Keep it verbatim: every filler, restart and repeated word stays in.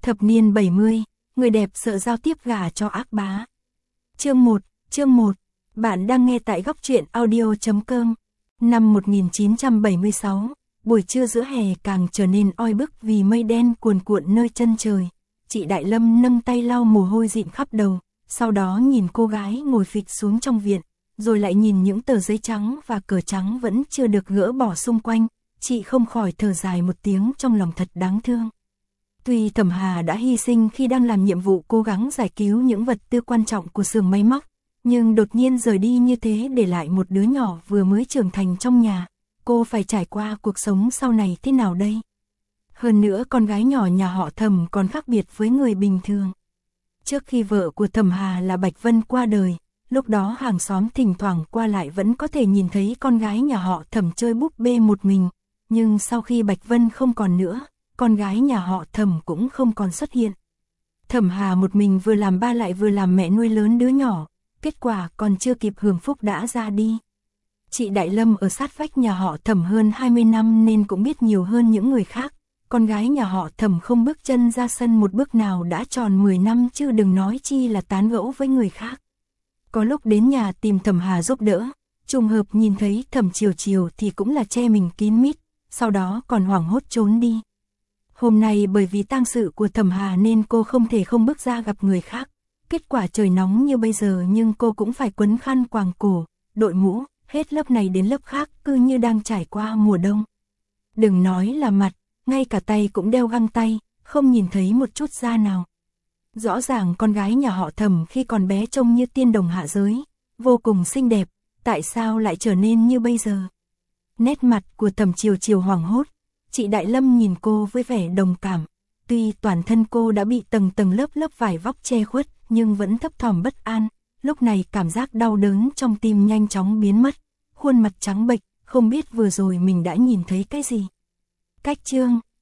Thập niên bảy mươi, người đẹp sợ giao tiếp gả cho ác bá. Chương một, chương một. Bạn đang nghe tại góc truyện audio chấm com. Năm một nghìn chín trăm bảy mươi sáu, buổi trưa giữa hè càng trở nên oi bức vì mây đen cuồn cuộn nơi chân trời. Chị Đại Lâm nâng tay lau mồ hôi dịn khắp đầu, sau đó nhìn cô gái ngồi phịch xuống trong viện, rồi lại nhìn những tờ giấy trắng và cờ trắng vẫn chưa được gỡ bỏ xung quanh. Chị không khỏi thở dài một tiếng trong lòng thật đáng thương. Tuy Thẩm Hà đã hy sinh khi đang làm nhiệm vụ cố gắng giải cứu những vật tư quan trọng của xưởng máy móc, nhưng đột nhiên rời đi như thế để lại một đứa nhỏ vừa mới trưởng thành trong nhà, cô phải trải qua cuộc sống sau này thế nào đây? Hơn nữa con gái nhỏ nhà họ Thẩm còn khác biệt với người bình thường. Trước khi vợ của Thẩm Hà là Bạch Vân qua đời, lúc đó hàng xóm thỉnh thoảng qua lại vẫn có thể nhìn thấy con gái nhà họ Thẩm chơi búp bê một mình, nhưng sau khi Bạch Vân không còn nữa, con gái nhà họ Thẩm cũng không còn xuất hiện. Thẩm Hà một mình vừa làm ba lại vừa làm mẹ nuôi lớn đứa nhỏ, kết quả còn chưa kịp hưởng phúc đã ra đi. Chị Đại Lâm ở sát vách nhà họ Thẩm hơn hai mươi năm nên cũng biết nhiều hơn những người khác. Con gái nhà họ Thẩm không bước chân ra sân một bước nào đã tròn mười năm chứ đừng nói chi là tán gẫu với người khác. Có lúc đến nhà tìm Thẩm Hà giúp đỡ, trùng hợp nhìn thấy Thẩm Chiều Chiều thì cũng là che mình kín mít, sau đó còn hoảng hốt trốn đi. Hôm nay bởi vì tang sự của Thẩm Hà nên cô không thể không bước ra gặp người khác. Kết quả trời nóng như bây giờ nhưng cô cũng phải quấn khăn quàng cổ, đội mũ, hết lớp này đến lớp khác cứ như đang trải qua mùa đông. Đừng nói là mặt, ngay cả tay cũng đeo găng tay, không nhìn thấy một chút da nào. Rõ ràng con gái nhà họ Thẩm khi còn bé trông như tiên đồng hạ giới, vô cùng xinh đẹp, tại sao lại trở nên như bây giờ? Nét mặt của Thẩm Chiều Chiều hoảng hốt, chị Đại Lâm nhìn cô với vẻ đồng cảm. Tuy toàn thân cô đã bị tầng tầng lớp lớp vải vóc che khuất, nhưng vẫn thấp thỏm bất an. Lúc này cảm giác đau đớn trong tim nhanh chóng biến mất, khuôn mặt trắng bệch, không biết vừa rồi mình đã nhìn thấy cái gì. Cách chương